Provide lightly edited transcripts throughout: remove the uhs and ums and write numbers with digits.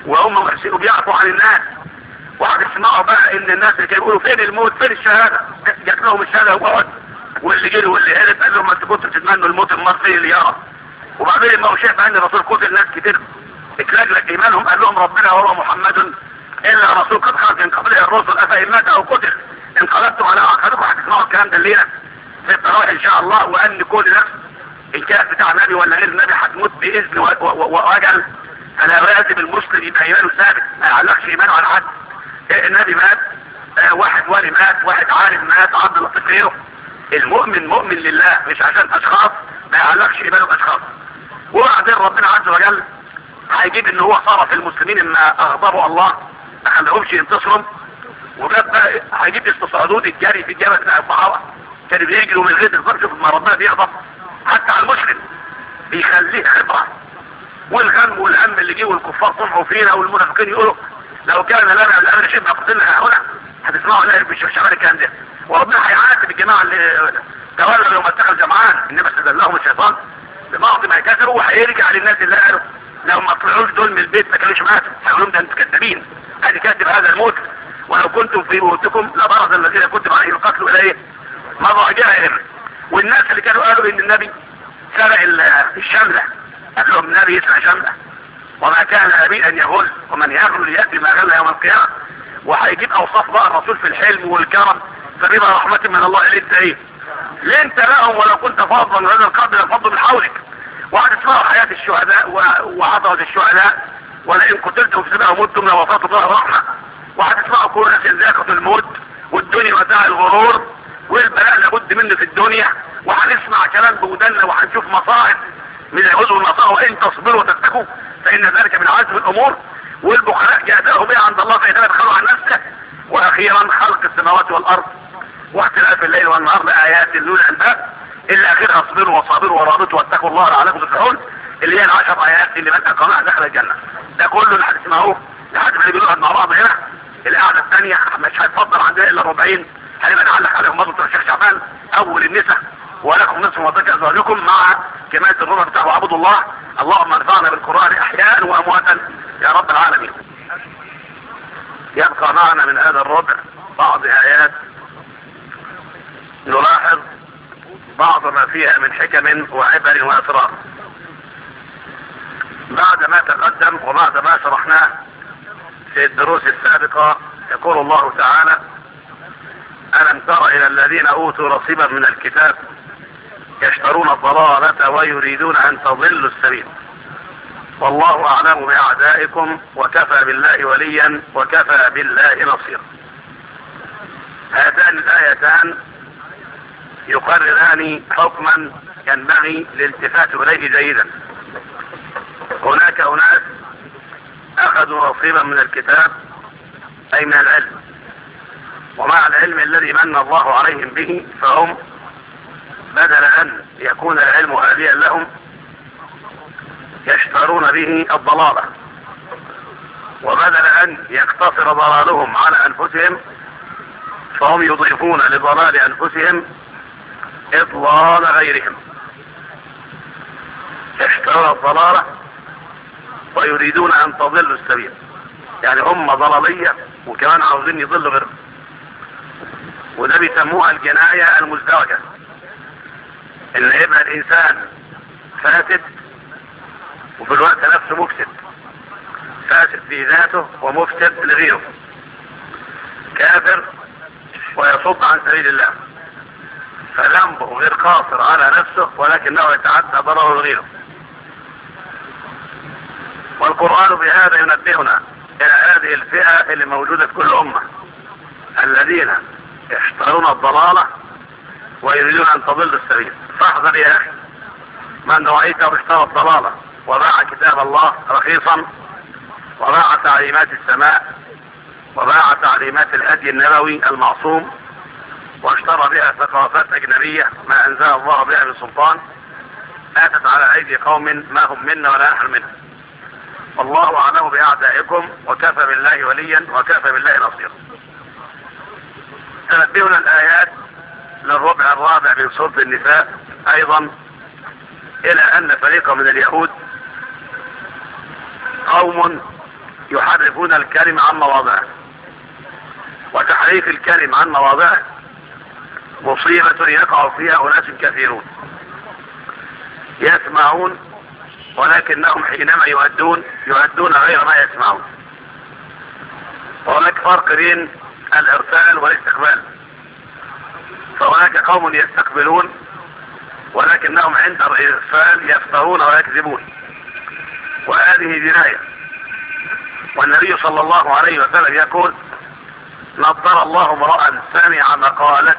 وهم بيعفوا عن الناس. واحد يسمعوا بقى ان الناس اللي كانوا يقولوا فين الموت فين الشهاده، جات لهم الشهاده وقعد، واللي جري واللي هرب قال لهم انتوا كنتوا بتتمنوا الموت المرض فين اللي يرى. وبعدين لما هو شايف ان الرسول قتل ناس كتير اتلجلج ايمانهم قال لهم ربنا وهو محمد الا رسول قد خرج من قبله الرسل افان مات او قتل انقلبتم على اعقابكم. هتسمعوا الكلام ده الليله في التراويح ان شاء الله، وان كل نفس ان كانت بتاع نبي ولا غير النبي هتموت باذن واجل. انا لازم المسلم يبقى ايمانه ثابت، ما يعلقش ايمانه على حد. النبي مات، واحد ولي مات، واحد عالم مات، عبد اللطيف غيره. المؤمن مؤمن لله مش عشان اشخاص، ما يعلقش ايمانه باشخاص. وبعدين ربنا عز وجل هيجيب ان هو صرف المسلمين ان اغضبوا الله ما خليهمش ينتصروا، وجاب بقى هيجيب استصعدود الجري في الجبل بتاع الصحابه كانوا بيجروا من غير الظرف. شوف ما ربنا بيغضب حتى على المسلم بيخليه خبره. والغم والهم اللي جه والكفار طمعوا فينا والمنافقين يقولوا لو كان لنا الامر شبه قتلنا هنا. هتسمعوا لا مش شغال الكلام ده. وربنا هيعاتب الجماعه اللي تولوا يوم اتخذ جمعان انما استدلهم الشيطان ببعض ما كسروا، وهيرجع للناس اللي قالوا لو ما طلعوش دول من البيت ما كانوش ماتوا. هيقول لهم ده انتوا كذابين، ادي كاتب هذا الموت ولو كنتم في بيوتكم لبرز الذين كتب عليهم القتل اليه مضاجعهم. والناس اللي كانوا قالوا ان النبي سرق الشمله قال لهم النبي يسرق شمله وما كان لأبي ان يغل ومن يغل ياتي ما غل يوم القيامه. وهيجيب اوصاف بقى الرسول في الحلم والكرم فبما رحمه من الله اللي انت ايه لنت لهم ولو كنت فاضلا غير القلب للفضل من حولك. وهتسمعوا حياه الشهداء وعظمه الشهداء ولئن قتلتم في سبيل او متم لوفاة الله رحمه. وهتسمعوا كل ناس ذاقة الموت والدنيا متاع الغرور والبلاء لابد منه في الدنيا. وهنسمع كلام بودنا وهنشوف مصائب من العذر والمصائب وان تصبروا وتتقوا فان ذلك من عزم الامور. والبخلاء جاءته بها عند الله فإذا دخلوا عن نفسه. واخيرا خلق السماوات والارض واختلاف الليل والنهار لآيات لأولي الألباب الا اخيرا اصبروا وصابروا ورابطوا واتقوا الله لعلكم تفلحون اللي هي ال10 آيات اللي من اقامها دخل الجنه. ده كله اللي هتسمعوه لحد ما بنقعد مع بعض هنا. القعده الثانيه مش هيتفضل عندنا الا ربعين هنبقى نعلق عليهم برضه الشيخ شعبان اول النساء ولكم نصف ما ذكر ازواجكم مع كمايه الربع بتاع وعبدوا الله. اللهم انفعنا بالقران احياء وامواتا يا رب العالمين. يبقى معنا من هذا الربع بعض ايات نلاحظ بعض ما فيها من حكم وعبر واسرار. بعد ما تقدم وبعد ما شرحناه في الدروس السابقة يقول الله تعالى ألم تر إلى الذين أوتوا نصيبا من الكتاب يشترون الضلالة ويريدون أن تضلوا السبيل والله أعلم بأعدائكم وكفى بالله وليا وكفى بالله نصيرا. هاتان الآيتان يقرران حكما ينبغي الالتفات إليه جيدا. هناك أناس أخذوا نصيبا من الكتاب أي من العلم، ومع العلم الذي من الله عليهم به فهم بدل أن يكون العلم هاديا لهم يشترون به الضلالة، وبدل أن يقتصر ضلالهم على أنفسهم فهم يضيفون لضلال أنفسهم إضلال غيرهم. يشترون الضلالة ويريدون أن تضلوا السبيل، يعني هم ضلالية وكمان عاوزين يضلوا غيرهم. وده بيسموها الجناية المزدوجة، ان يبقى الانسان فاسد وفي الوقت نفسه مفسد، فاسد في ذاته ومفسد لغيره، كافر ويصد عن سبيل الله، فذنبه غير قاصر على نفسه ولكنه يتعدى ضرره لغيره. والقرآن بهذا ينبهنا الى هذه الفئة اللي موجودة في كل امة، الذين يشترون الضلالة ويريدون ان تضل السبيل. فاحذر يا اخي من رأيته اشترى الضلالة وباع كتاب الله رخيصا وباع تعليمات السماء وباع تعليمات الهدي النبوي المعصوم واشترى بها ثقافات اجنبية ما انزل الله بها من سلطان اتت على ايدي قوم ما هم منا ولا نحن منهم. والله اعلم باعدائكم وكفى بالله وليا وكفى بالله نصيرا. تنبهنا الايات للربع الرابع من سورة النساء ايضا الى ان فريقا من اليهود قوم يحرفون الكلم عن مواضعه. وتحريف الكلم عن مواضعه مصيبة يقع فيها أناس كثيرون يسمعون ولكنهم حينما يؤدون غير ما يسمعون. وهناك فرق بين الإرسال والاستقبال. فهناك قوم يستقبلون ولكنهم عند الإرسال يفترون ويكذبون، وهذه جناية. والنبي صلى الله عليه وسلم يقول: نضر الله امرأ سمع مقالة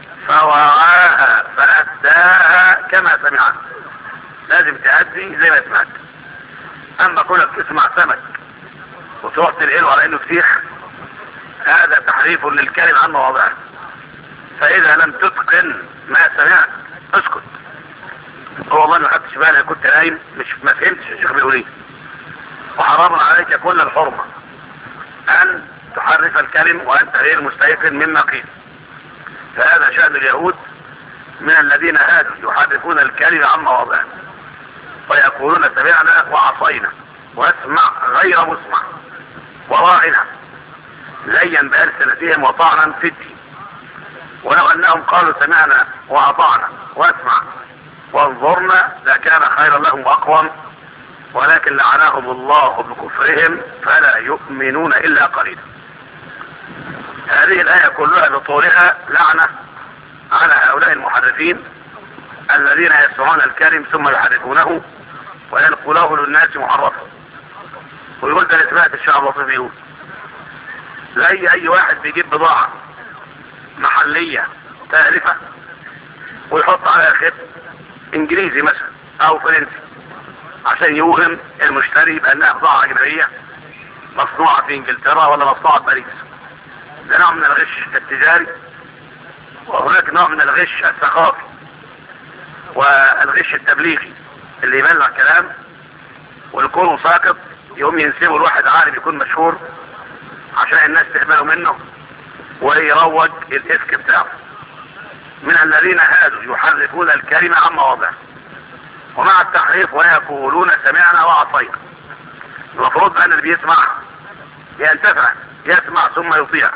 فوعاها فأداها كما سمعت. لازم تأدي زي ما سمعت. أما كونك تسمع سمك وتروح تنقله على إنه فسيخ، هذا تحريف للكلم عن مواضعه. فإذا لم تتقن ما سمعت اسكت. هو والله ما خدتش بالي، كنت نايم ما فهمتش الشيخ بيقول ايه. وحرام عليك كل الحرمة أن تحرف الكلم وأنت غير مستيقن مما قيل. فهذا شأن اليهود من الذين هادوا يحرفون الكلم عن مواضعه ويقولون سمعنا وعصينا واسمع غير مسمع وراعنا ليا بألسنتهم وطعنا في الدين. ولو أنهم قالوا سمعنا وأطعنا واسمع وانظرنا لكان خيرا لهم وأقوم، ولكن لعناهم الله بكفرهم فلا يؤمنون إلا قليلا. هذه الآية كلها بطولها لعنة على هؤلاء المحرفين الذين يسمعون الكلم ثم يحرفونه وينقلوه للناس محرفا. ويقول ده اللي سمعت الشعب اللطيف يقول: زي أي واحد بيجيب بضاعة محلية تالفة ويحط عليها خط انجليزي مثلا او فرنسي عشان يوهم المشتري بانها بضاعة اجنبية مصنوعة في انجلترا ولا مصنوعة في باريس. ده نوع من الغش التجاري، وهناك نوع من الغش الثقافي والغش التبليغي اللي يبلغ كلام والكون ساقط يقوم ينسبه الواحد عالم يكون مشهور عشان الناس تقبله منه ويروج الاسك بتاعه. من الذين هادوا يحرفون الكلمة عن مواضعه. ومع التحريف ويقولون سمعنا وعصينا. المفروض ان اللي بيسمع ينتفع، يسمع ثم يطيع.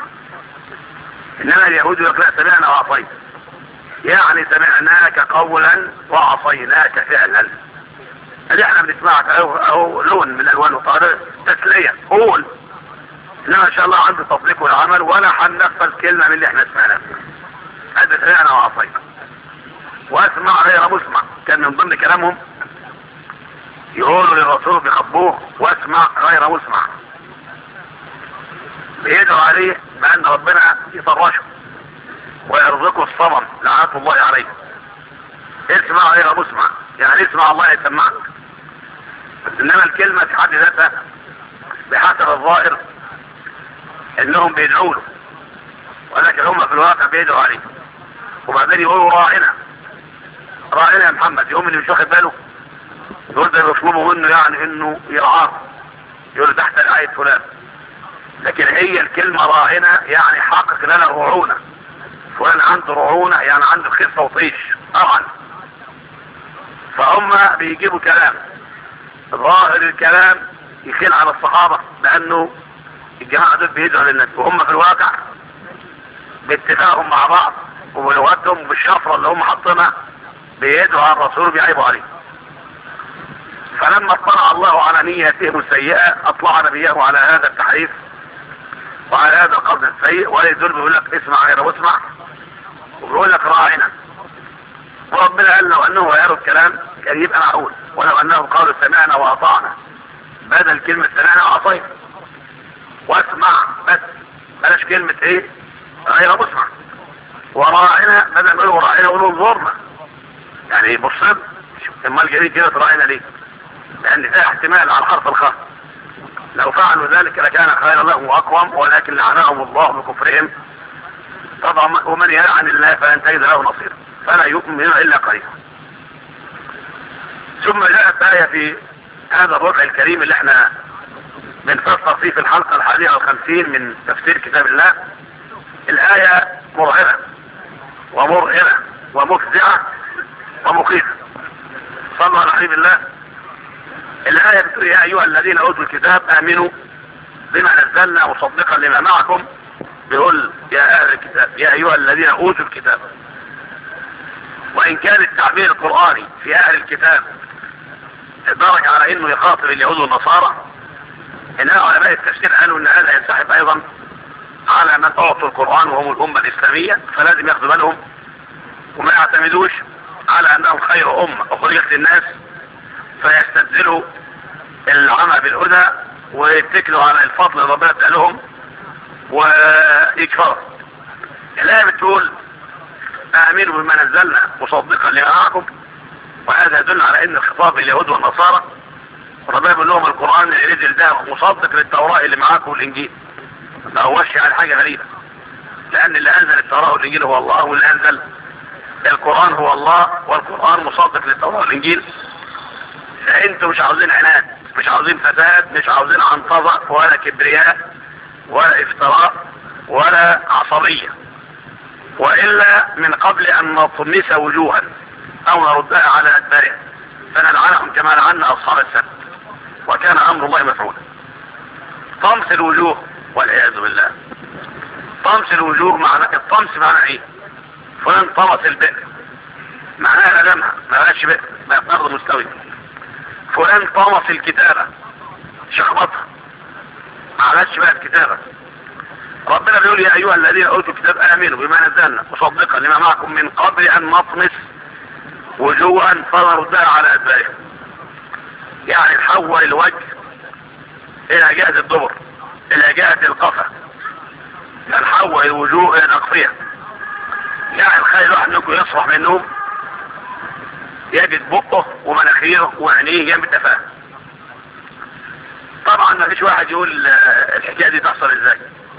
انما اليهود يقول لا سمعنا وعصينا، يعني سمعناك قولا وعصيناك فعلا. اللي احنا بنسمعك او لون من الوان وطارئ تسلية قول، انما ان شاء الله عنده تطبيق والعمل ولا هننفذ كلمة من اللي احنا سمعناه. هذا سمعنا وعصينا. واسمع غير مسمع كان من ضمن كلامهم يقولوا للرسول بيخبوه واسمع غير مسمع، بيدعوا عليه بان ربنا يطرشه ويرزقه الصمم لعنة الله عليه. اسمع غير مسمع يعني اسمع الله يسمعك. انما الكلمة في حد ذاتها بحسب الظاهر انهم بيدعوا له، ولكن هم في الواقع بيدعوا عليه. وبعدين يقولوا راعنا راعنا يا محمد، يقوم اللي مش واخد باله يقول ده يطلبوا منه يعني انه يرعاه، يقول تحت رعاية فلان. لكن هي الكلمة راعنا يعني حقق لنا رعونة، فلان عنده رعونة يعني عنده خفة وطيش طبعا. فهم بيجيبوا كلام ظاهر الكلام يخيل على الصحابة لانه الجماعة دول بيدعوا للناس، وهم في الواقع باتفاقهم مع بعض وبلغتهم بالشفرة اللي هم حاطينها بيدعوا على الرسول بيعيبوا عليه. فلما اطلع الله على نيتهم السيئة اطلع نبيه على هذا التحريف وعلى هذا القصد السيء، ولذلك بيقول لك اسمع غير واسمع وبيقول لك راعنا. وربنا قال لو انه غيروا الكلام كان يبقى معقول، ولو انهم قالوا سمعنا واطعنا بدل كلمة سمعنا وعصينا واسمع بس بلاش كلمة ايه غير مسمع. وراعنا بدل ما يقولوا راعنا يقولوا انظرنا، يعني بصر اما الجديد كده راعنا ليه؟ لان فيها احتمال على حرف الخاء. لو فعلوا ذلك لكان خيرا لهم واقوم، ولكن لعناهم الله بكفرهم طبعا. ومن يلعن الله فلن تجد له نصيرا فلا يؤمن الا قليلا. ثم جاءت آية في هذا الربع الكريم اللي احنا بنفسر فيه في الحلقة 51 من تفسير كتاب الله. الآية مرعبة ومرهبة ومفزعة ومخيفة. صلوا على حبيب الله. الآية بتقول يا أيها الذين أوتوا الكتاب آمنوا بما نزلنا مصدقا لما معكم، بيقول يا اهل الكتاب يا ايها الذين اوتوا الكتاب. وان كان التعبير القرآني في اهل الكتاب درج على انه يخاطب اليهود والنصارى، انما علماء التفسير قالوا ان هذا ينسحب ايضا على من اعطوا القرآن وهم الامة الاسلامية، فلازم ياخدوا بالهم وما يعتمدوش على انهم خير امة اخرجت للناس فيستبدلوا العمى بالهدى ويتكلوا على الفضل اللي ربنا ادالهم ويكفروا. الآية بتقول آمنوا بما نزلنا مصدقا لما معكم، وهذا يدل على ان الخطاب اليهود والنصارى ربنا بيقول لهم القرآن اللي نزل ده مصدق للتوراة اللي معاكم والانجيل، ما هوش على حاجة غريبة، لان اللي انزل التوراة والانجيل هو الله، واللي انزل القرآن هو الله، والقرآن مصدق للتوراة والانجيل. فانتوا مش عاوزين عناد، مش عاوزين فساد، مش عاوزين عنطزة ولا كبرياء ولا افتراء ولا عصبية، وإلا من قبل أن نطمس وجوها أو نردها على أدبارها فنلعنهم كما لعنا أصحاب السبت، وكان أمر الله مفعولا. طمس الوجوه والعياذ بالله. طمس الوجوه معنى الطمس معنى ايه؟ فلان طمس البئر معناها لمها ما بقاش بئر، ما يبقى مستوي. فلان طمس الكتابة شخبطها ما عملش بقى الكتابة. ربنا بيقول يا ايها الذين اوتوا الكتاب امنوا بما نزلنا مصدقا لما معكم من قبل ان نطمس وجوها فنردها على ادبارها، يعني نحول الوجه الى جهة الدبر الى جهة القفا، نحول الوجوه الى نقفية. يعني تخيل واحد منكم يصرح من النوم يجد بقه ومناخيره وعينيه جنب التفاهه. طبعا ما فيش واحد يقول الحكايه دي تحصل ازاي،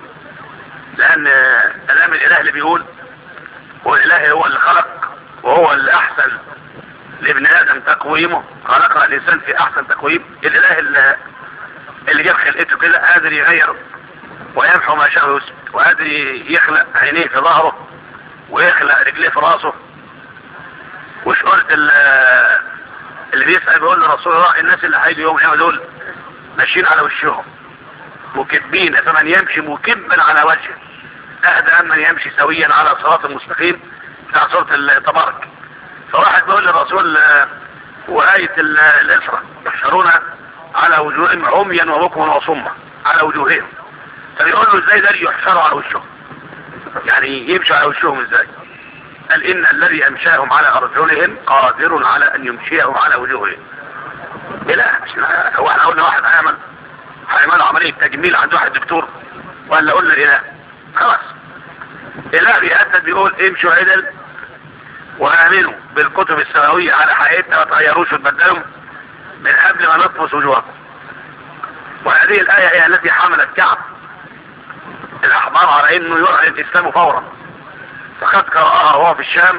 لان كلام الاله اللي بيقول والاله هو اللي خلق وهو اللي احسن لابن ادم تقويمه، خلق الانسان في احسن تقويم. الاله اللي جاب خلقته كده قادر يغير ويمحو ما شاء ويثبت، وقادر يخلق عينيه في ظهره ويخلق رجليه في راسه. وش قلت اللي بيسأل بيقول لرسول الله الناس اللي هيجوا يوم القيامة دول ماشيين على وشهم مكبين، فمن يمشي مكبا على وجهه اهدى من يمشي سويا على صراط المستقيم بتاع سورة التبارك. فواحد بيقول للرسول وآية الإسراء يحشرون على وجوههم عميا وبكما وصما على وجوههم، فبيقول له ازاي ده يحشروا على وشهم، يعني يمشوا على وشهم ازاي؟ قال ان الذي امشاهم على ارجلهم قادر على ان يمشيهم على وجوههم. لا هو احنا قلنا واحد هيعمل عملية تجميل عند واحد دكتور ولا قلنا الاله؟ خلاص اله بيهدد بيقول امشوا عدل وامنوا بالكتب السماوية على حقيقتها وتغيروش وتبدلوا من قبل ما نطمس وجوهكم. وهذه الآية هي التي حملت كعب الأحبار على انه يعلن الاسلام فورا، فقد قرأها وهو في الشام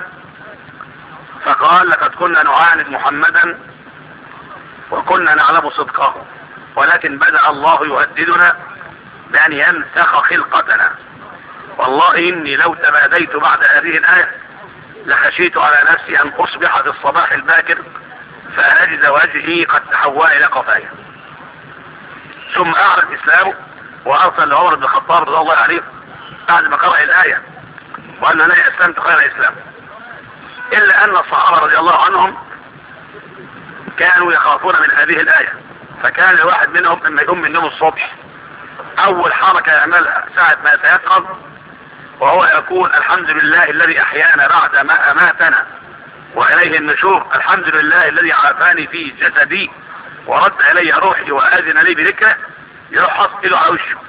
فقال لقد كنا نعاند محمدا وكنا نعلم صدقه، ولكن بدأ الله يهددنا بأن ينسخ خلقتنا. والله إني لو تباديت بعد هذه الآية لخشيت على نفسي أن أصبح في الصباح الباكر فأجد وجهي قد تحول إلى قفايا. ثم أعلن إسلامه وأرسل لعمر بن الخطاب رضي الله عنه بعد ما قرأ الآية وأن أنا أسلمت خير الإسلام. إلا أن الصحابة رضي الله عنهم كانوا يخافون من هذه الآية، فكان الواحد منهم لما يقوم من النوم الصبح أول حركة يعملها ساعة ما يتيقظ وهو يقول الحمد لله الذي أحيانا بعد ما أماتنا وإليه النشور، الحمد لله الذي عافاني في جسدي ورد إلي روحي وآذن لي بذكره. يروح حط إيده على وشه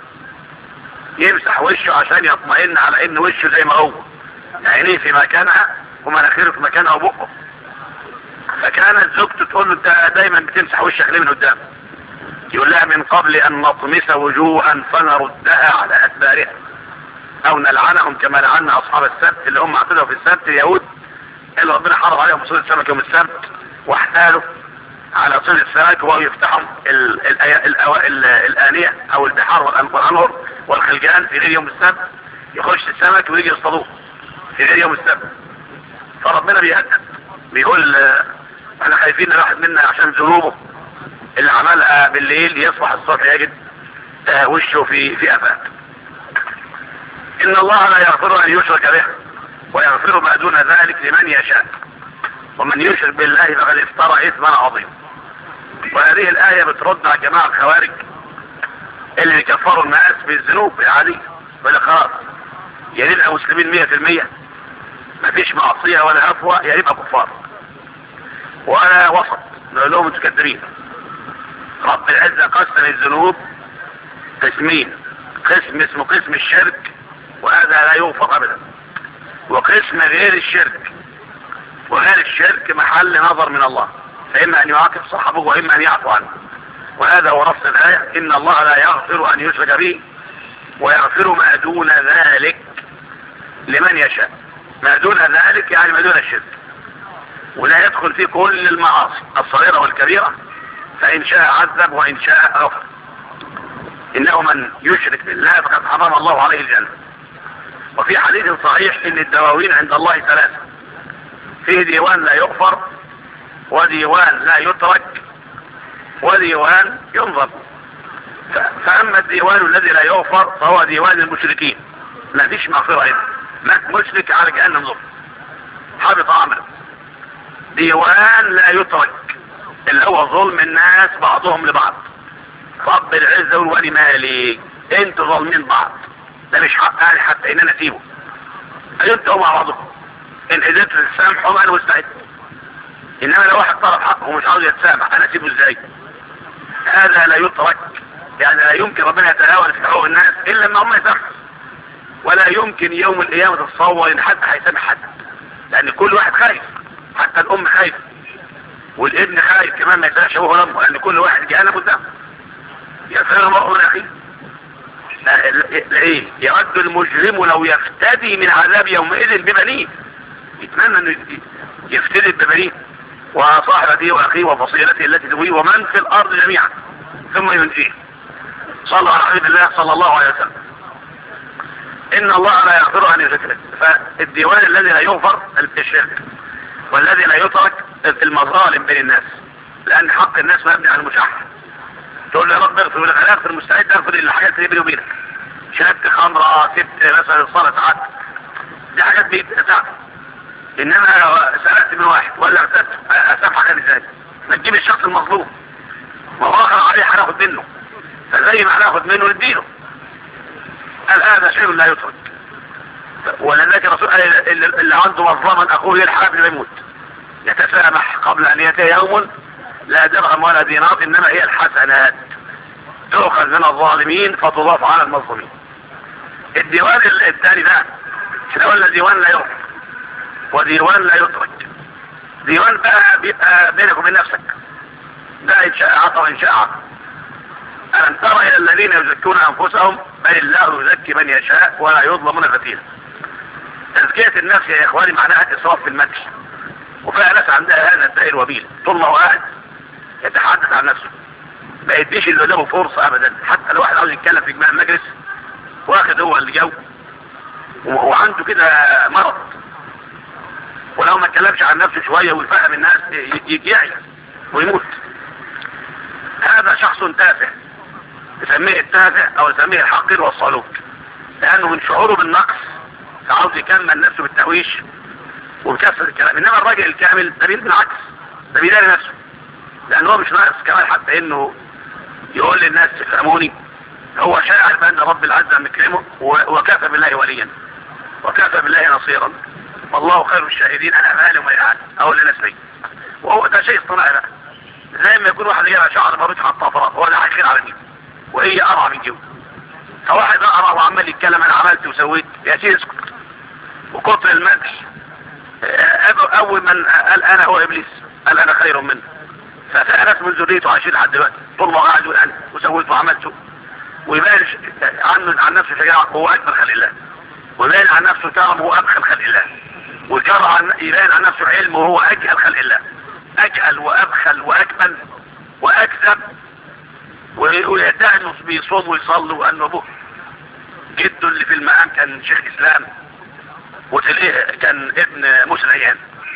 يمسح وشه عشان يطمئن على إن وشه زي ما هو، عينيه في مكانها ومناخيره في مكانها وبقه. فكانت زوجته تقول له انت دايما بتمسح وشك ليه من قدام؟ يقول لها من قبل ان نطمس وجوها فنردها على ادبارها او نلعنهم كما لعنا اصحاب السبت اللي هم اعتدوا في السبت اليهود اللي ربنا حرم عليهم صيد السمك يوم السبت واحتالوا على صيد السمك وهو يفتحهم الآنية او البحار والانهر والخلجان في غير يوم السبت، يخش السمك ويجي يصطادوه في غير يوم السبت. فربنا بيهدد بيقول احنا خايفين الواحد منا عشان ذنوبه اللي عملها بالليل يصبح الصبح يجد وشه في افات. ان الله لا يغفر ان يشرك به ويغفر ما دون ذلك لمن يشاء، ومن يشرك بالله فقد افترى اثما عظيما. وهذه الايه بترد على جماعه الخوارج اللي كفروا الناس بالذنوب العاديه بالاقرار، يعني نبقى مسلمين 100%، مفيش معصيه ولا هفوه، يعني نبقى كفار ولا وسط. نقول لهم انتوا كذابين. رب العزه قسم الذنوب قسمين، قسم اسمه قسم الشرك وهذا لا يغفر ابدا، وقسم غير الشرك، وغير الشرك محل نظر من الله، فاما ان يعاقب صاحبه واما ان يعفو عنه. وهذا هو نص الايه: ان الله لا يغفر ان يشرك به ويغفر ما دون ذلك لمن يشاء. ما دون ذلك يعني ما دون الشرك، ولا يدخل في كل المعاصي الصغيره والكبيره، فان شاء عذب وان شاء غفر. انه من يشرك بالله فقد حرم الله عليه الجنه. وفي حديث صحيح ان الدواوين عند الله ثلاثه: فيه ديوان لا يغفر، وديوان لا يترك، وديوان ينظر. فاما الديوان الذي لا يغفر فهو ديوان المشركين، ما فيش مغفره هنا، مات مشرك على جهنم ظلم حبط عمله. ديوان لا يترك اللي هو ظلم الناس بعضهم لبعض. رب العزه يقول: ولي مالي، انتوا ظالمين بعض، ده مش حق اهلي حتى ان انا اسيبه. انتوا مع بعضكم ان قدرت تسامحوا انا مستعد، انما لو واحد طلب حقه ومش عاوز يتسامح انا اسيبه ازاي؟ هذا لا يترك، يعني لا يمكن ربنا يتهاون في حقوق الناس الا لما هم يسامحوا. ولا يمكن يوم القيامه تتصور ان حد هيسامح حد، لان كل واحد خايف، حتى الام خايفه والابن خايف كمان ما يسامحش هو ولمه، لان كل واحد جهنم قدامه. يفر المرء من اخيه. ايه؟ يرد المجرم لو يفتدي من عذاب يومئذ ببنيه، يتمنى انه يفتدي ببنيه وصاحبته واخيه وفصيلته التي تؤويه ومن في الارض جميعا ثم ينجيه. صلى على حبيب الله صلى الله عليه وسلم. ان الله لا يغفر ان يشرك به، فالديوان الذي لا يغفر الشرك، والذي لا يترك المظالم بين الناس، لان حق الناس مبني على المشاحه. تقول له يا رب اغفر، انا اغفر، مستعد اغفر الحاجات اللي بيني وبينك، شربت خمره، سبت مثلا الصلاه ساعات، دي حاجات بتاعتك. انما سرقت من واحد ولا اغتبت، اسامحك ازاي؟ ما تجيب الشخص المظلوم، ما هو اخر عليه هناخد منه، فزي ما هناخد منه نديله. قال هذا شيء لا يترك. ولذلك الرسول قال اللي عنده مظلما اخوه يلحق قبل ما يموت، يتسامح قبل ان ياتي يوم لا درهم ولا دينار، انما هي الحسنات تؤخذ من الظالمين فتضاف على المظلومين. الديوان الثاني ده احنا قلنا ديوان لا يغفر وديوان لا يترك. ديوان بقى بيبقى بينك وبين نفسك، ده ان شاء عطى وان شاء عطى. ألم تر إلى الذين يزكون أنفسهم بل الله يزكي من يشاء ولا يظلمون فتيلا. تزكية النفس يا إخواني معناها إسراف في المدح، وفيها ناس عندها هذا الدائر وبيل، طول ما هو قاعد يتحدث عن نفسه ما يديش اللي قدامه فرصة أبدا. حتى لو واحد عاوز يتكلم في إجماع المجلس واخد هو اللي جو وعنده كده مرض، ولو ما اتكلمش عن نفسه شوية ويفهم الناس يعيا ويموت. هذا شخص تافه، يسميه التافه او يسميه الحقير والصالوك، لانه من شعوره بالنقص فعاوز يكمل نفسه بالتهويش وبكثرة الكلام. انما الراجل الكامل ده بالعكس، ده بيداري نفسه، لانه هو مش ناقص كمان حتى انه يقول للناس تفهموني. هو شاعر بان رب العزة مكرمه وكفى بالله وليا وكفى بالله نصيرا والله خير الشاهدين. انا مالي وما يعاني اقول لناس لي، وهو ده شيء اصطناعي بقى، زي ما يكون واحد يرى شعر مروج على الطفرات هو ده هيخير على مين وهي قرع من جوه. فواحد قرع وعمال يتكلم انا عملت وسويت، يا سيدي اسكت. وكتر المدح، اول من قال انا هو ابليس، قال انا خير منه. ففي ناس من ذريته عايشين لحد دلوقتي طول ما قاعد يقول انا وسويت وعملت، ويبان عن نفسه شجاعه هو اكبر خلق الله، ويبان عن نفسه كرم هو ابخل خلق الله، يبان عن نفسه علم وهو اجهل خلق الله، اجهل وابخل واكمل واكذب، ويدعي انه بيصوم ويصلي وانه ابوه جده اللي في المقام كان شيخ اسلام وتلاقيه كان ابن موسى العيان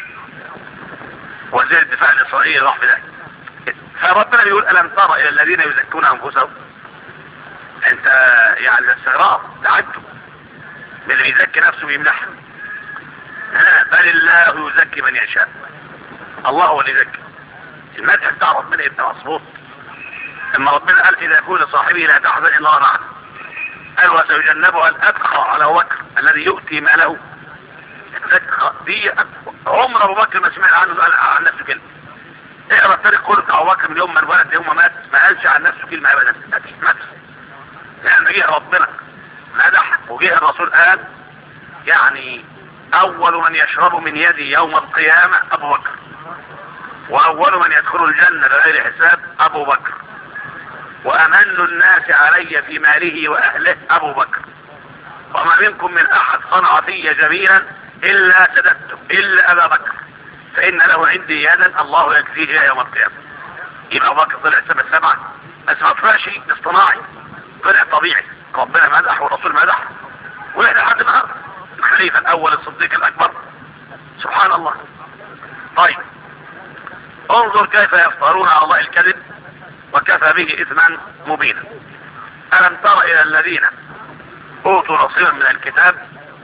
وزير الدفاع الاسرائيلي راح في ده. فربنا بيقول الم ترى الى الذين يزكون انفسهم انت يعني استغراب تعجب من اللي بيزكي نفسه ويمدحها. بل الله يزكي من يشاء. الله هو اللي يزكي. المدح بتاع ربنا يبقى مظبوط. اما ربنا قال اذا يكون لصاحبه لا تحزن الا الله معه، قال وسيجنبها الاتقى على ابو بكر الذي يؤتي ماله. دي عمر ابو بكر ما سمع عنه قال عن نفسه كلمه. اقرا التاريخ كله بتاع ابو بكر من يوم ما انولد ليوم ما مات ما قالش عن نفسه كلمه ابدا. مات لان جه ربنا مدح وجه الرسول قال يعني اول من يشرب من يدي يوم القيامه ابو بكر، واول من يدخل الجنه بغير حساب ابو بكر، وامن الناس علي في ماله واهله ابو بكر، وما منكم من احد صنع في جميلا الا سددته الا ابا بكر فان له عندي يدا الله يجزيه يوم القيامه. يبقى ابو بكر طلع سبع سبعه بس ما طلعش اصطناعي، طلع طبيعي. ربنا مدح والرسول مدح ولحد لحد النهارده الخليفه الاول الصديق الاكبر. سبحان الله. طيب انظر كيف يفترون على الله الكذب وكفى به اثما مبينا. الم تر الى الذين اوتوا نصيبا من الكتاب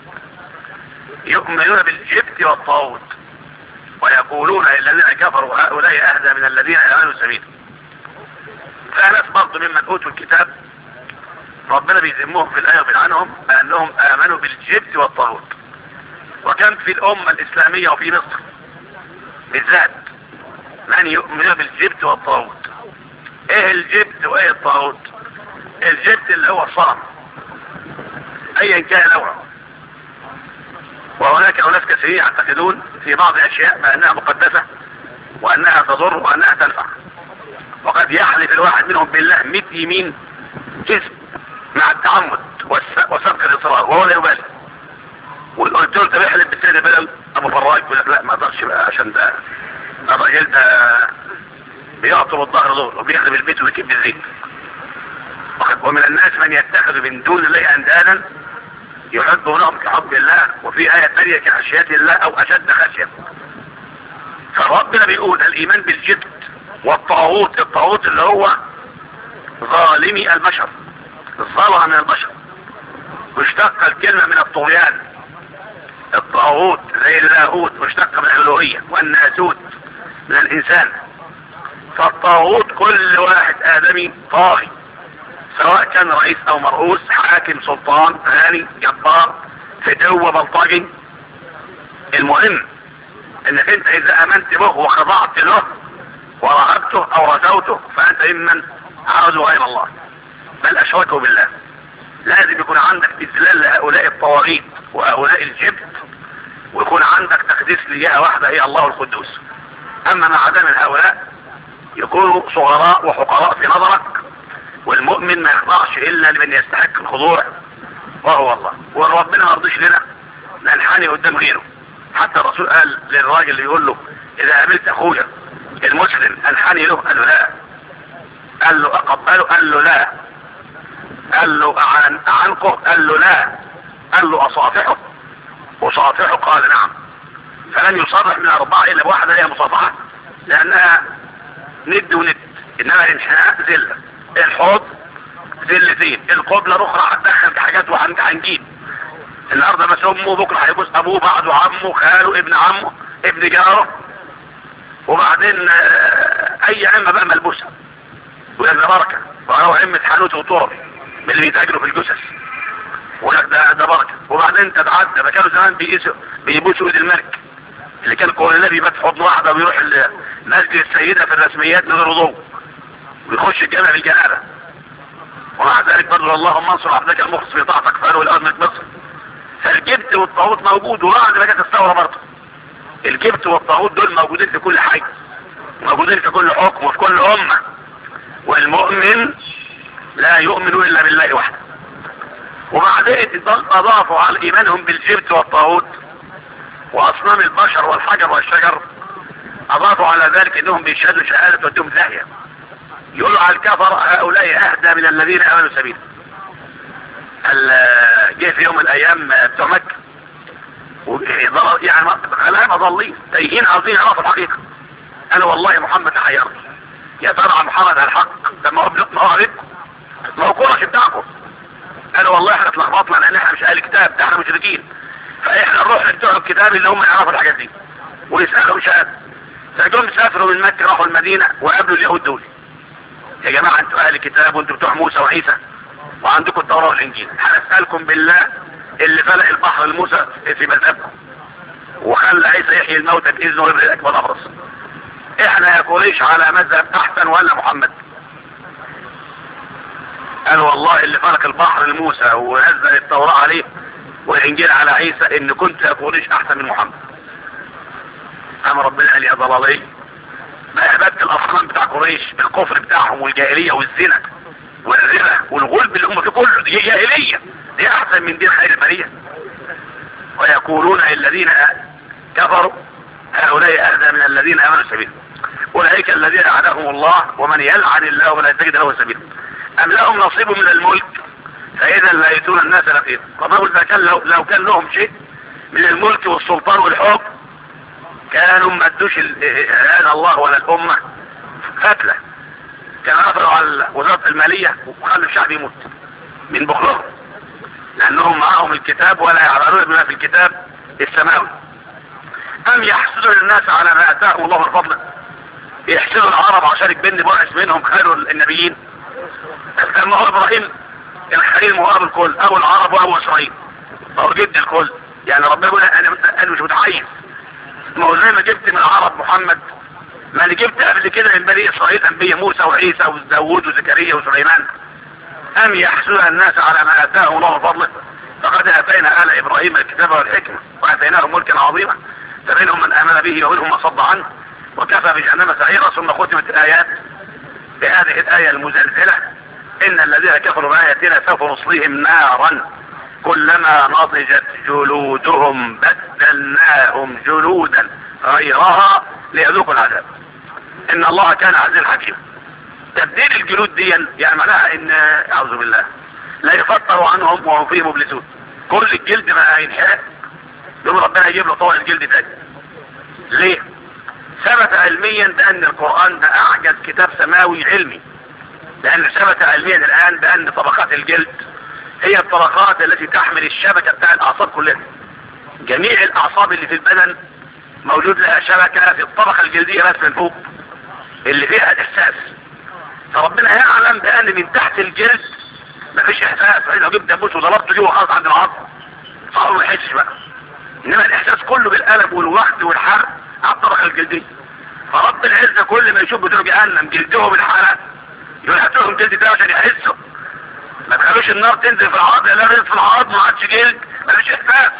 يؤمنون بالجبت والطاغوت ويقولون للذين كفروا هؤلاء اهدى من الذين امنوا سبيلا. فناس برضه ممن اوتوا الكتاب ربنا بيذمهم في الايه وبيلعنهم انهم امنوا بالجبت والطاغوت. وكان في الامه الاسلاميه وفي مصر بالذات من يؤمن بالجبت والطاغوت. ايه الجبت وايه الطاغوت؟ الجبت اللي هو الصنم ايا كان نوعه، وهناك اناس كثيرين يعتقدون في بعض الاشياء بانها مقدسه وانها تضر وانها تنفع، وقد يحلف الواحد منهم بالله 100 يمين كذب مع التعمد وسبق الاصرار وهو لا يبالي. وقلت له انت بيحلف بالسيد بلال ابو فراج يقول لك لا ما اقدرش بقى عشان ده الراجل ده بيعطب الظهر دول وبيخرب البيت ويكب الزيت. ومن الناس من يتخذ من دون الله اندادا يحبونهم كحب الله، وفي آية ثانية كخشية الله او اشد خشية. فربنا بيقول الايمان بالجبت والطاغوت، الطاغوت اللي هو ظالمي البشر، الظالم من البشر، واشتق الكلمة من الطغيان. الطاغوت زي اللاهوت مشتق من الالوهية، والناسوت من الانسان. فالطاغوت كل واحد ادمي طاغي، سواء كان رئيس او مرؤوس، حاكم، سلطان، غني، جبار، فتوة، بلطجي. المهم انك انت اذا امنت به وخضعت له ورهبته او رجوته فانت ممن عبدوا غير الله بل اشركوا بالله. لازم يكون عندك اذلال لهؤلاء الطواغيت وهؤلاء الجبت، ويكون عندك تقديس لجهة واحدة هي الله القدوس. اما مع عدم هؤلاء يكونوا صغراء وحقراء في نظرك، والمؤمن ما يخضعش الا لمن يستحق الخضوع وهو الله. وربنا ما رضيش لنا ننحني قدام غيره. حتى الرسول قال للراجل اللي يقول له اذا قابلت اخويا المسلم انحني له، قال له لا. قال له اقبله، قال له لا. قال له اعنقه، قال له لا. قال له اصافحه، وصافحه قال نعم. فلن يصافح من اربعه الا بواحده هي مصافحه، لانها ند وند. انما الانحناء ذله، الحوض ذلتين، القبله الاخرى هتدخل كحاجات وهنجيب. النهارده بس امه، بكره هيبوس ابوه، بعده عمه، خاله، ابن عمه، ابن جاره، وبعدين اي عمه بقى ملبوسه ويبقى بركه. وهو عمه حانوت وطرب من اللي بيتاجروا في الجثث ولك ده بركه. وبعدين تتعدى ما كانوا زمان بيبوسوا ايد الملك اللي كان كل النبي بات حضن واحده ويروح مسجد السيده في الرسميات من غير وضوء ويخش الجامع بالجنابه. ومع ذلك برضه اللهم انصر عبدك المخلص في طاعتك فقالوا الارض من مصر. فالجبت والطاغوت موجود، وبعد ما جت الثوره برضه الجبت والطاغوت دول موجودين في كل حاجه، موجودين في كل حكم وفي كل امه. والمؤمن لا يؤمن الا بالله وحده. وبعدين اضافوا على ايمانهم بالجبت والطاغوت واصنام البشر والحجر والشجر، اضافوا على ذلك انهم بيشهدوا شهاده ودهم داهيه. يقولوا على الكفر هؤلاء اهدى من الذين امنوا سبيلا. جه في يوم من الايام بتوع مكه يعني خلاهم ضالين تايهين عاوزين يعرفوا الحقيقه. انا والله محمد حيرني، يا ترى محمد على الحق؟ ده ما هو عليكم، ما هو كرش بتاعكم. قالوا والله احنا اتلخبطنا لان احنا مش اهل كتاب، ده احنا مشركين، فاحنا نروح لبتوع الكتاب اللي هم يعرفوا الحاجات دي ويسالوا شهاده. فجم سافروا من مكه راحوا المدينه وقابلوا اليهود دول. يا جماعه انتوا اهل كتاب وانتوا بتوع موسى وعيسى وعندكم التوراه والانجيل، هنسالكم بالله اللي فلق البحر لموسى في مذهبكم وخلى عيسى يحيي الموتى باذنه ويبرئ الاكبر الابرص، احنا يا قريش على مذهب احسن ولا محمد؟ قالوا والله اللي فلق البحر لموسى ونزل التوراه عليه والانجيل على عيسى ان كنت يا قريش احسن من محمد. اما ربنا قال يا ضلالي، ما عبادة الاصنام بتاع قريش بالكفر بتاعهم والجاهليه والزنا والربا والغلب اللي هم فيه كله دي جاهليه، دي احسن من دين خير البريه. ويقولون الذين كفروا هؤلاء اهدى من الذين امنوا سبيلا اولئك الذين لعنهم الله ومن يلعن الله ولا تجد له سبيلا ام لهم نصيب من الملك فاذا لا يؤتون الناس نقيرا. طب اذا كان لو كان لهم شيء من الملك والسلطان والحكم كانوا ما ادوش هذا الله ولا الامه فتله، كانوا قفلوا على وزاره الماليه وخلوا الشعب يموت من بخلهم لانهم معهم الكتاب ولا يعرفون بما في الكتاب السماوي. ام يحسدون الناس على ما اتاهم الله من فضله، يحسدوا العرب عشان يكبن بعث منهم خير النبيين. كان هو ابراهيم الخليل هو ابو الكل، ابو العرب وابو اسرائيل، هو جد الكل. يعني ربنا يقول انا مش متحيز، ما هو زي ما جبت من العرب محمد، ما انا جبت قبل كده من بني اسرائيل انبياء موسى وعيسى وداوود وزكريا وسليمان. ام يحسدون الناس على ما اتاهم الله من فضله فقد اتينا ال ابراهيم الكتاب والحكمه واتيناهم ملكا عظيما فمنهم من امن به ومنهم من صد عنه وكفى بجهنم سعيرا. ثم ختمت الايات بهذه الايه المزلزله ان الذين كفروا باياتنا سوف نصليهم نارا كلما نضجت جلودهم بدلناهم جلودا غيرها ليذوقوا العذاب ان الله كان عزيزا حكيما. تبديل الجلود دي يعني معناها ان اعوذ بالله لا يفطر عنهم وهم فيه مبلسون، كل الجلد ما هينحرق يوم ربنا يجيب له طبق الجلد تاني. ليه؟ ثبت علميا بان القرآن ده اعجز كتاب سماوي علمي، لان ثبت علميا الان بان طبقات الجلد هي الطبقات التي تحمل الشبكة بتاع الاعصاب كلها. جميع الاعصاب اللي في البدن موجود لها شبكة في الطبقة الجلدية بس من فوق اللي فيها الاحساس. فربنا يعلم بان من تحت الجلد مفيش احساس، لو جبت دبوس وضربته جوه خلاص عند العظم صعب ما يحسش بقى، انما الاحساس كله بالالم والوقت والحرق على الطبقة الجلدية. فرب العزة كل ما يشوف بتوع جهنم جلدهم الحرق يقول هات لهم جلد ده عشان يحسوا، ما تخلوش النار تنزل في العظم، لا نزل في العظم ما عادش جلد مفيش احساس.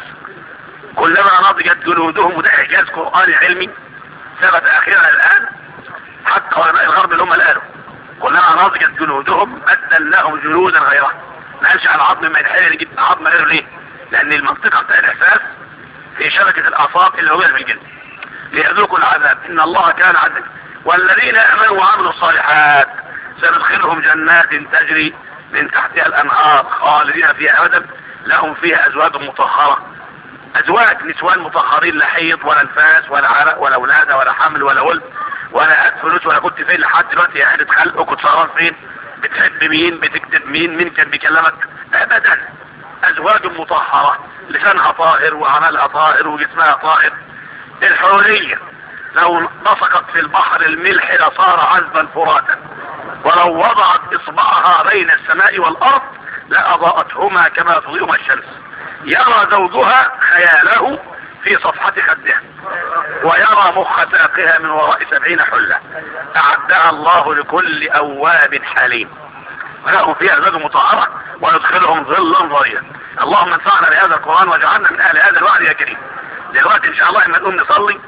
كلما نضجت جلودهم، وده اعجاز قرآني علمي ثبت اخيرا الان حتى علماء الغرب اللي هم قالوا كلما نضجت جلودهم بدلناهم جلودا غيرها. ما قالش على العظم ما يتحرق يجيب عظم غيره. ليه؟ لان المنطقه بتاع الاحساس في شبكه الاعصاب اللي هو في الجلد ليذوقوا العذاب ان الله كان عزيزا. والذين امنوا وعملوا الصالحات سندخلهم جنات تجري من تحتها الانهار خالدين فيها ابدا لهم فيها ازواج مطهره، ازواج نسوان مطهرين لا حيض ولا نفاس ولا عرق ولا ولاده ولا حمل ولا ولد ولا قد فلوس ولا كنت فين لحد دلوقتي يعني خلقك كنت سهران فين بتحب مين بتكتب مين كان بيكلمك ابدا. ازواج مطهره لسانها طاهر وعملها طاهر وجسمها طاهر. الحوريه لو نسقت في البحر الملح لصار عذبا فراتا ولو وضعت اصبعها بين السماء والارض لاضاءتهما كما تضيئهما الشمس. يرى زوجها خياله في صفحة خدها ويرى مخ ساقها من وراء 70 حلة اعدها الله لكل اواب حليم ولهم فيها ازواج مطهرة وندخلهم ظلا ظليلا. اللهم انفعنا بهذا القرآن واجعلنا من اهل هذا الوعد يا كريم. دلوقتي ان شاء الله لما نقوم نصلي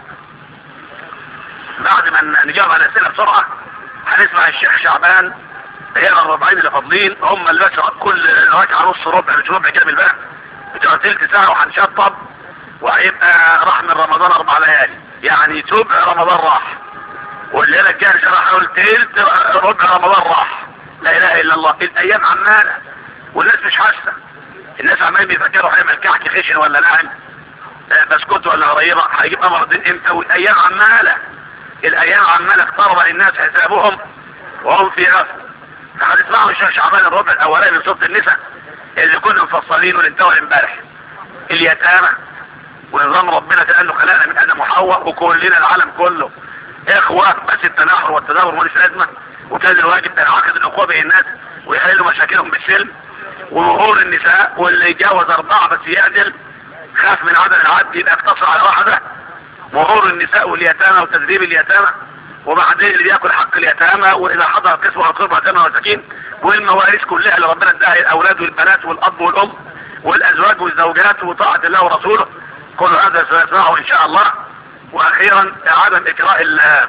بعد ما نجاوب على الاسئله بسرعه هنسمع الشيخ شعبان يقرا الربعين اللي فاضلين هم اللي بس كل ركعه نص ربع مش ربع كامل بقى بتبقى تلت ساعه وهنشطب وهيبقى راح من رمضان 4 ليالي يعني سبع رمضان راح والليله الجايه راح اقول تلت ربع رمضان راح. لا اله الا الله. الايام عماله والناس مش حاسه، الناس عمالين بيفكروا هيعمل كحك خشن ولا نعم بسكوت ولا غريبه هيجيب امراضين امتى. والايام عماله الايام عماله اقترب للناس حسابهم وهم في غفله. هتسمعوا الشيخ شعبان الربع الاولاني من سوره النساء اللي كنا مفصلينه اللي انتهى امبارح، اليتامى ونظام ربنا كأنه خلقنا من ادم وحواء وكلنا العالم كله اخوة، بس التناحر والتدابر ماليش لازمة، وكان الواجب تنعقد الاخوة بين الناس ويحلوا مشاكلهم بالسلم، ومهور النساء واللي يتجاوز 4 بس يعدل، خاف من عدم العدل يبقى اقتصر على واحدة، مهور النساء واليتامى وتدريب اليتامى، وبعدين اللي بياكل حق اليتامى، واذا حضر قسمه القربى يتامى ومساكين، والمواريث كلها اللي ربنا اداها الاولاد والبنات والاب والام والازواج والزوجات وطاعة الله ورسوله، كل هذا سنسمعه ان شاء الله. واخيرا عدم اجراء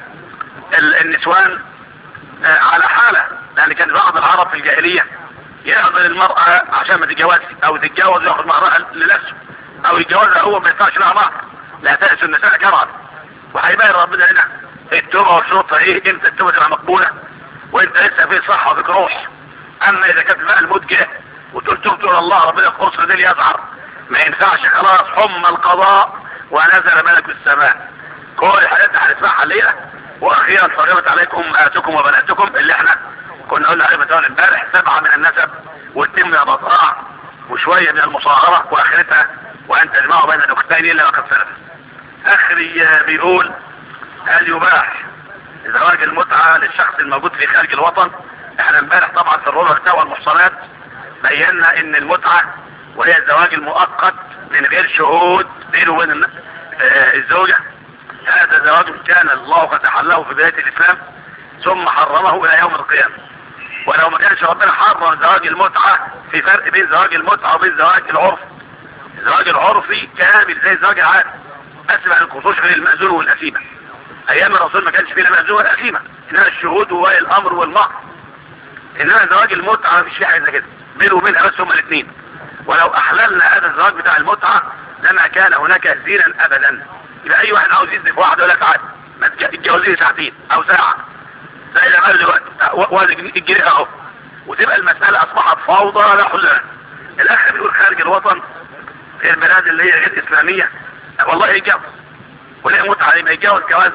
النسوان على حالة، لان كان بعض العرب في الجاهلية يقبل المرأة عشان ما تتجوزش او تتجوز ياخد مهرها لنفسه او يتجوزها هو ما يدفعش لها مهر، لا تأس النساء كرها. وهيبين ربنا هنا التوبة وشروطها ايه، امتى التوبة تبقى مقبولة وانت لسه في صحة وفيك روح. اما اذا كانت بقى الموت جه وتقول تبت الى الله ربنا القرص دي يظهر، ما ينفعش خلاص، حم القضاء ونزل ملك السماء. كل الحاجات دي هنسمعها الليله. واخيرا حرمت عليكم امهاتكم وبناتكم اللي احنا كنا قلنا عليه مثلا امبارح، 7 من النسب و2 من الرضاعه وشويه من المصاهره واخرتها وان تجمعوا بين الاختين الا وقد سلف. اخري بيقول هل يباح زواج المتعه للشخص الموجود في خارج الوطن؟ احنا امبارح طبعا في الربع والمحصنات بينا ان المتعه وهي الزواج المؤقت من غير شهود بينه وبين الزوجه، هذا زواج كان الله قد حله في بدايه الاسلام ثم حرمه الى يوم القيامه. ولو ما كانش ربنا حرم زواج المتعه، في فرق بين زواج المتعه وبين زواج العرفي. الزواج العرفي كامل زي الزواج العادي، بس ما ينقصوش غير المأذون والأثيمة. ايام الرسول ما كانش فيه لا مأذون ولا أثيمة، انما الشهود وولي الامر والمهر. انما زواج المتعه ما فيش فيه حاجه زي كده، بينه وبينها بس هما الاثنين. ولو احللنا هذا الزواج بتاع المتعه لما كان هناك زينا ابدا. يبقى اي واحد عاوز يزني في واحد يقول لك عادي ما تتجوزيني ساعتين او ساعه زي ما قال دلوقتي وادي الجنيه اهو، وتبقى المساله اصبحت فوضى لا حل لها. الاخ بيقول خارج الوطن في البلاد اللي هي غير اسلاميه والله يتجوز ولا متعه، ما يتجوز جواز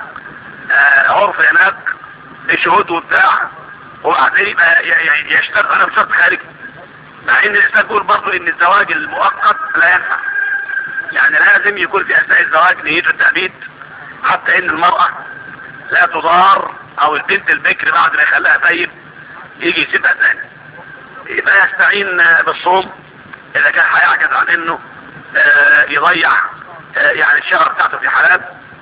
عرف هناك بشهود وبتاع، وبعدين يبقى يشترط على شرط خارجي، مع ان الاسلام بيقول برضه ان الزواج المؤقت لا ينفع. يعني لازم يكون في اثناء الزواج نيته التأبيد، حتى ان المرأة لا تضار او البنت البكر بعد ما يخليها طيب يجي يسيبها تاني، يبقى يستعين بالصوم اذا كان هيعجز عن انه يضيع يعني الشهر بتاعته في حلال.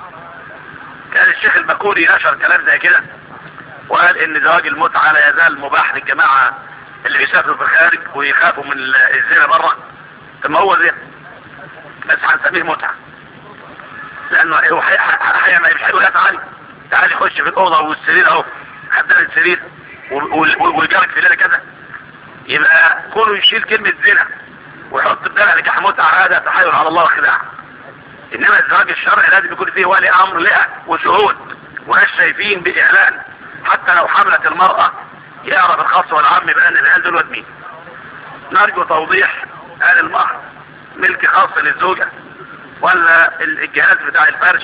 كان الشيخ البكوري نشر كلام زي كده وقال ان زواج المتعة لا يزال مباح للجماعة اللي بيسافروا في الخارج ويخافوا من الزنا بره. ثم هو زين بس هنسميه متعة، لانه هو مش هيقول لا تعالي خش في الاوضه والسرير اهو حدد السرير ويجارك في ليله كذا. يبقى كونه يشيل كلمه زنا ويحط بدلها نكاح متعه، هذا تحايل على الله وخداع. انما الزواج الشرعي لازم يكون فيه ولي امر لها وشهود وناس شايفين باعلان، حتى لو حملت المراه يعرف الخاص والعام بان العيال دول مين. نرجو توضيح هل المهر ملك خاص للزوجه ولا الجهاز بتاع الفرش؟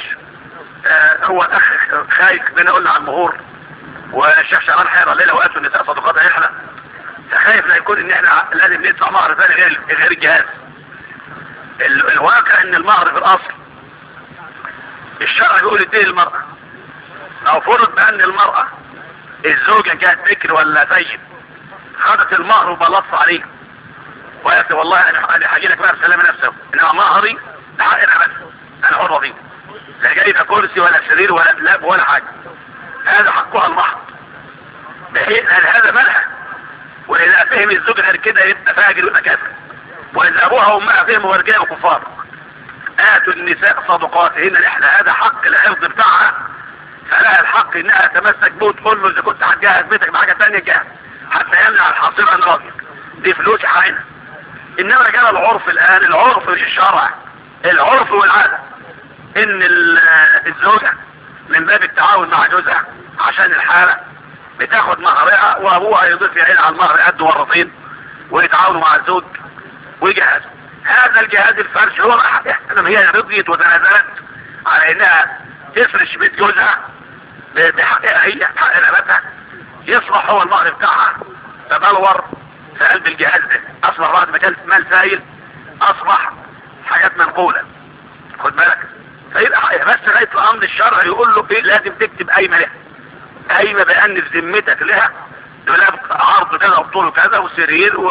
هو الاخ خايف بنا قلنا عن المهور والشيخ شغال حيرة الليله وقالوا النساء صدقاتها يحلى، فخايف لا يكون ان احنا لازم ندفع مهر ثاني غير الجهاز. الواقع ان المهر في الاصل الشرع بيقول اديه للمرأة. لو فرض بان المرأة الزوجة كانت بكر ولا ثيب خدت المهر وبلطف عليه وقالت والله انا هاجي لك بقى بسلامة نفسه، انما مهري ده حقنا بس انا حر فيه، لا جايبه كرسي ولا سرير ولا دولاب ولا حاجه، هذا حقها المحض بحيث ان هذا مالها. واذا فهم الزوج غير كده يبقى فاجر ويبقى كافر. واذا ابوها وامها فهموا ورجال وكفار. اتوا النساء صدقاتهن احنا، هذا حق الحفظ بتاعها، فلها الحق انها تمسك به وتقول له اذا كنت هتجهز بيتك بحاجه ثانيه جهز حتى يمنع الحصير ان راجل دي فلوس حقنا. انما جرى العرف الان، العرف مش الشرع، العرف والعاده ان الزوجة من باب التعاون مع جوزها عشان الحالة بتاخد مهرها وابوها يضيف يعين على المهر قد ورطين ويتعاونوا مع الزوج ويجهزوا. هذا الجهاز الفرش هو انما هي رضيت وتنازلت على انها تفرش بيت جوزها بحقها هي حق رقبتها، يصبح هو المهر بتاعها تبلور في قلب الجهاز ده، اصبح بعد ما كان مال سائل اصبح حاجات منقولة. خد بالك. فيبقى بس لغاية الامر الشرعي يقول له ايه لازم تكتب قايمة لها، قايمة بأن في ذمتك لها دولاب عرض كذا وطوله كذا وسرير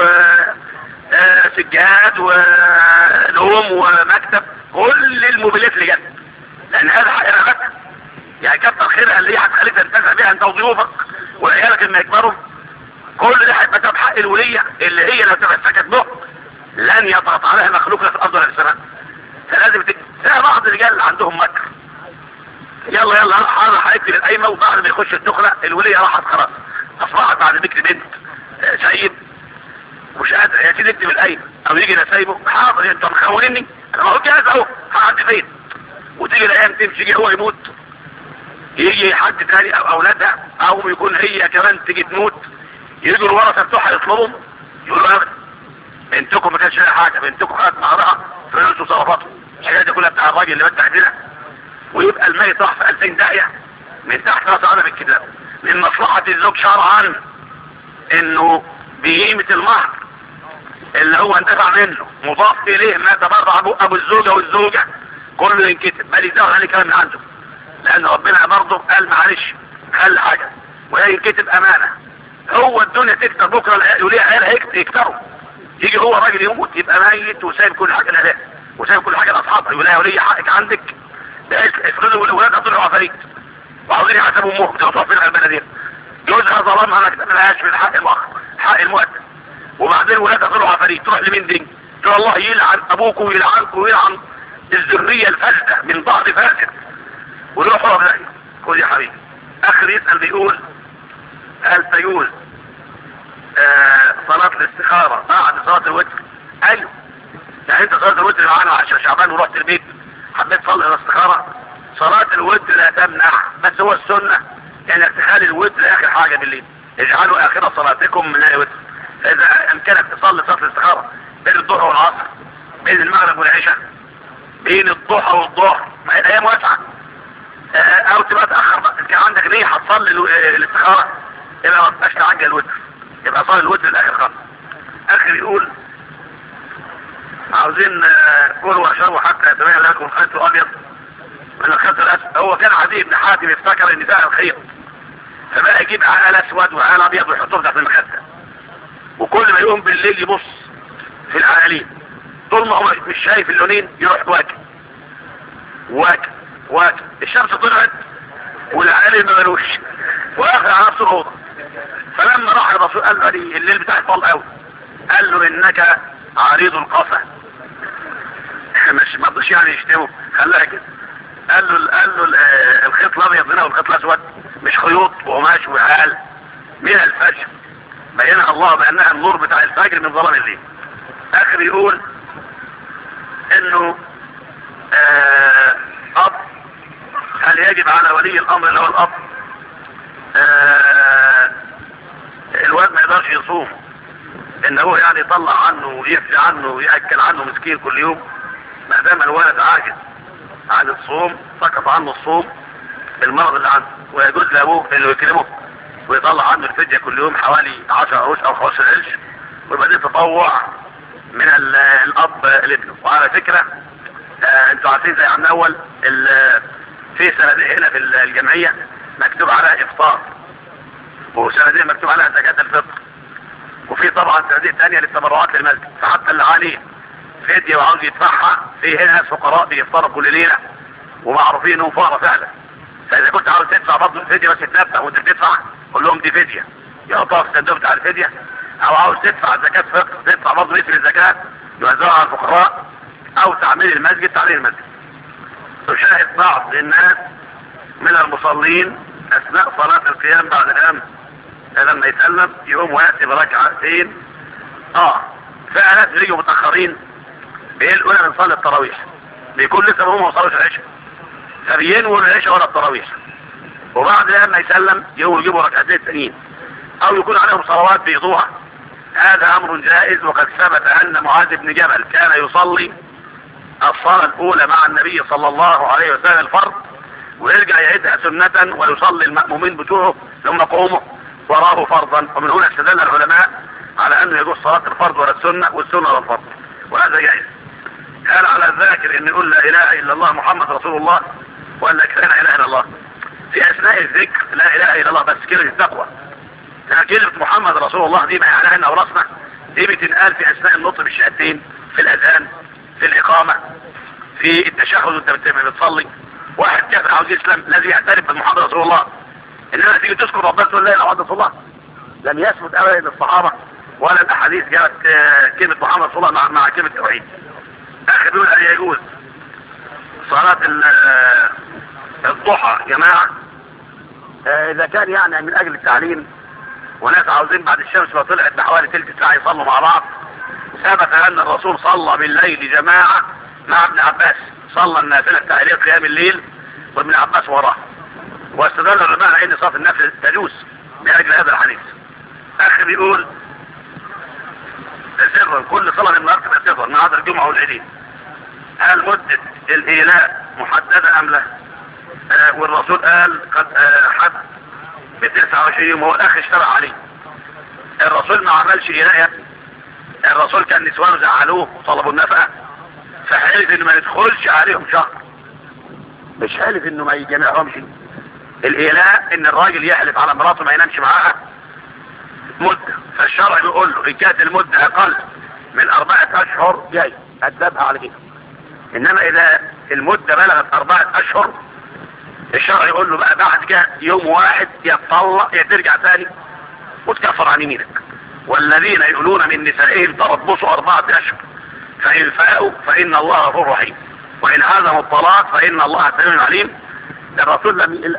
وسجاد ونوم ومكتب، كل الموبيلات اللي جت، لان هذا حق رغبتك. يعني كتر خيرها اللي هي هتخليك تنتفع بيها انت وضيوفك وعيالك لما يكبروا. كل ده هيبقى تبع حق الولية اللي هي لو تمسكت به لن يضغط عليها مخلوق لا في الارض ولا في السماء. فلازم تلاقي بعض الرجال عندهم مكر، يلا انا هيكتب القايمه، وبعد ما يخش الدخله الوليه راحت خلاص، اصبحت بعد ذكر بنت سيد مش قادر يا سيدي اكتب القايمه، او يجي نسايبه حاضر انت مخونني انا ما هو جاهز اهو هعدي فين، وتيجي الايام تمشي يجي هو يموت، يجي حد تاني او اولادها او يكون هي كمان تيجي تموت، يجوا الورثه بتوعها يطلبهم يقولوا ابدا بنتكم ما كانش لها حاجه، بنتكم خدت مهرها فلوس وصرفاتهم، الحاجات دي كلها بتاع الراجل اللي مات تحديدا، ويبقى الميت راح في 2000 داهيه من تحت راس عدم الكتاب. من مصلحه الزوج شرعا انه بقيمه المهر اللي هو اندفع منه مضاف اليه ما تبرع ابو الزوجه والزوجه كله ينكتب، بل يزود عليه كلام من عنده، لان ربنا برضه قال معلش خلي حاجه وهي ينكتب امانه. هو الدنيا تكتر بكره يوليها عيالها يكتروا، يجي هو راجل يموت يبقى ميت وسايب كل حاجه لها وسايب كل حاجه لاصحابها، يقول لها يا وليه حقك عندك، ده افرضوا الاولاد طلعوا عفاريت وعاوزين يحسبوا امهم تروح فين على البلدين، جوزها ظلمها ما كتبلهاش من حق حق المؤدب، وبعدين ولادها طلعوا عفاريت تروح لمين دي؟ تقول الله يلعن ابوكم ويلعنكم ويلعن الذريه الفاسده من بعض فاسد ويروحوا بلاقي. خد يا حبيبي. اخر يسال بيقول هل تجوز صلاه الاستخاره بعد صلاه الوتر؟ ايوه، يعني انت صلاه الوتر معانا عشان شعبان ورحت البيت حبيت تصلي الاستخاره، صلاه الوتر لا تمنع، بس هو السنه انك تخلي الوتر اخر حاجه بالليل، اجعلوا اخر صلاتكم من الوتر. فاذا امكنك تصلي صلاه الاستخاره بين الظهر والعصر، بين المغرب والعشاء، بين الضحى والظهر، ما هي الايام واسعه، او تبقى تاخر بقى، كان عندك نيه هتصلي الاستخاره يبقى ما تبقاش تعجل الوتر، يبقى صلي الوتر الاخر خالص. اخر يقول عاوزين كلوا واشربوا حتى يتبين لكم الخيط الابيض من الخيط الاسود. هو كان عدي بن حاتم افتكر ان ده الخيط، فبقى يجيب عقل اسود وعقل ابيض ويحطهم تحت المخده، وكل ما يقوم بالليل يبص في العقالين طول ما هو مش شايف اللونين يروح واكل الشمس طلعت والعقالين ما بلوش واخر على نفسه الاوضه. فلما راح الرسول قال له الليل بتاعي طال قوي، قال له انك عريض القفا، مش ما رضيش يعني يشتمه خلاها كده، قال له الخيط الابيض هنا والخيط الاسود مش خيوط وقماش وعال من الفجر، بينها الله بانها النور بتاع الفجر من ظلام الليل. اخر يقول انه اب هل يجب على ولي الامر اللي هو الاب الواد ما يقدرش يصوم ان هو يعني يطلع عنه ويفدي عنه ويأكل عنه مسكين كل يوم، ما دام الولد عاجز عن الصوم سقط عنه الصوم بالمرض اللي عنده، ويجوز لابوه انه يكرمه ويطلع عنه الفدية كل يوم حوالي 10 قروش او 15 قرش، ويبقى دي تطوع من الاب لابنه. وعلى فكرة انتوا عارفين زي عم اول في صناديق هنا في الجمعية مكتوب عليها افطار، وصناديق مكتوب عليها زكاة الفطر، وفي طبعا صناديق تانية للتبرعات للمسجد، فحتى اللي عليه فدية وعاوز يدفعها في هنا فقراء بيفطروا كل ليلة ومعروفين انهم فقراء فعلا، فاذا كنت عاوز تدفع برضه الفدية بس تنبه وانت بتدفع قول لهم دي فدية يحطوها في الصندوق بتاع الفدية، او عاوز تدفع زكاة فطر تدفع برضه مثل الزكاة يوزعها على الفقراء، او تعمير المسجد تعمير المسجد. تشاهد بعض الناس من المصلين اثناء صلاة القيام بعد الامن لما يسلم يقوم ويأتي بركعتين. فناس بيجوا متأخرين بيقولوا لنا بنصلي التراويح، بيكون لسه هم ما وصلوش العشاء، فبينوا العشاء ولا التراويح، وبعد لما يسلم يجيبوا ركعتين تانيين، او يكون عليهم صلوات بيضوها. هذا امر جائز، وقد ثبت ان معاذ بن جبل كان يصلي الصلاة الاولى مع النبي صلى الله عليه وسلم الفرض، ويرجع يعيدها سنة ويصلي المأمومين بتوعه ثم قوموا وراه فرضا. ومن هنا استدل العلماء على ان لانه يجوز صلاة الفرض ولا السنة والسنة ولا الفرض، وهذا جائز. هل على الذاكر ان يقول لا اله الا الله محمد رسول الله، ولا كفايه لا اله الا الله؟ في اثناء الذكر لا اله الا الله بس كلمة التقوى. كلمة محمد رسول الله دي معناها ان اورثنا، دي بتنقال في اثناء النطق بالشهادتين، في الاذان، في الاقامة، في التشهد وانت بتصلي. واحد كافر عاوز يسلم لازم يعترف بمحمد رسول الله، انما تيجي تذكر ربنا تقول لا اله الا الله. لم يثبت ابدا للصحابه ولا الاحاديث جاءت كلمه محمد رسول الله مع كلمه التوحيد. اخر بيقول هل يجوز صلاه الضحى جماعه اذا كان يعني من اجل التعليم وناس عاوزين بعد الشمس ما طلعت بحوالي تلت ساعه يصلوا مع بعض. ثبت ان الرسول صلى بالليل جماعه مع ابن عباس، صلى النافله التعليل قيام الليل وابن عباس وراه، واستدل العلماء على ان صلاه النافله تجوز لاجل هذا الحديث. اخي بيقول سرا كل صلاه من النهار تبقى سرا ما عدا الجمعه والعيدين. هل مده الايلاء محدده ام لا؟ والرسول قال قد حد ب 29 يوم، هو الاخ اشترى عليه. الرسول ما عملش ايلاء، الرسول كان نسوانه زعلوه وطلبوا النفقه فحلف انه ما يدخلش عليهم شهر، مش حلف انه ما يجمعهمش. الايلاء ان الراجل يحلف على مراته ما ينامش معاها مدة، فالشرع بيقول له ان كانت المدة اقل من 4 اشهر جاي ادبها على كده. انما اذا المدة بلغت 4 اشهر الشرع يقول له بقى بعد كده يوم واحد يتطلق يا ترجع ثاني وتكفر عن يمينك. والذين يقولون من نسائهم تربصوا 4 اشهر فان فاءوا فان الله غفور رحيم وان عزموا الطلاق فان الله سميع عليم. الرسول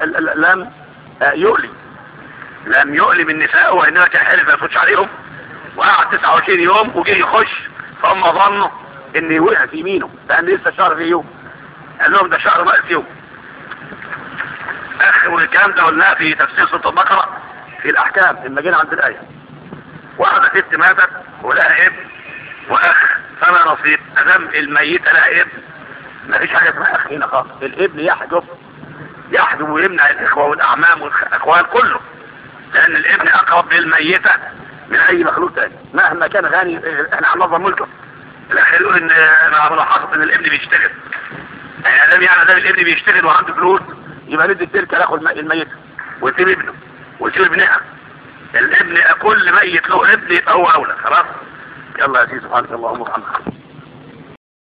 لم يؤلم النساء، وانما كان حلف ما يفوتش عليهم وقعد 29 يوم وجه يخش، فهم ظنوا ان وقع في يمينه لان لسه شهر في يوم، قال لهم ده شهر ناقص يوم. والكلام ده قلناه في تفسير سورة البقرة في الاحكام لما جينا عند الايه. واحدة ست ماتت ولها ابن واخ، فما نصيب ادام الميتة لها ابن ما فيش حاجة اسمها اخ هنا خالص. الابن يحجب ويمنع الاخوة والاعمام والاخوان كله، لان الابن اقرب للميتة من اي مخلوق تاني مهما كان غني. احنا هننظم ملكه. الاخر يقول ان مع ملاحظة ان الابن بيشتغل، يعني ادام الابن بيشتغل وعنده فلوس يبقى ندي التركة لاخد الميتة ويسيب ابنه ويسيب ابنها. الابن كل ميت له ابن يبقى هو اولى خلاص. يلا يا سيدي سبحانك اللهم وبحمدك.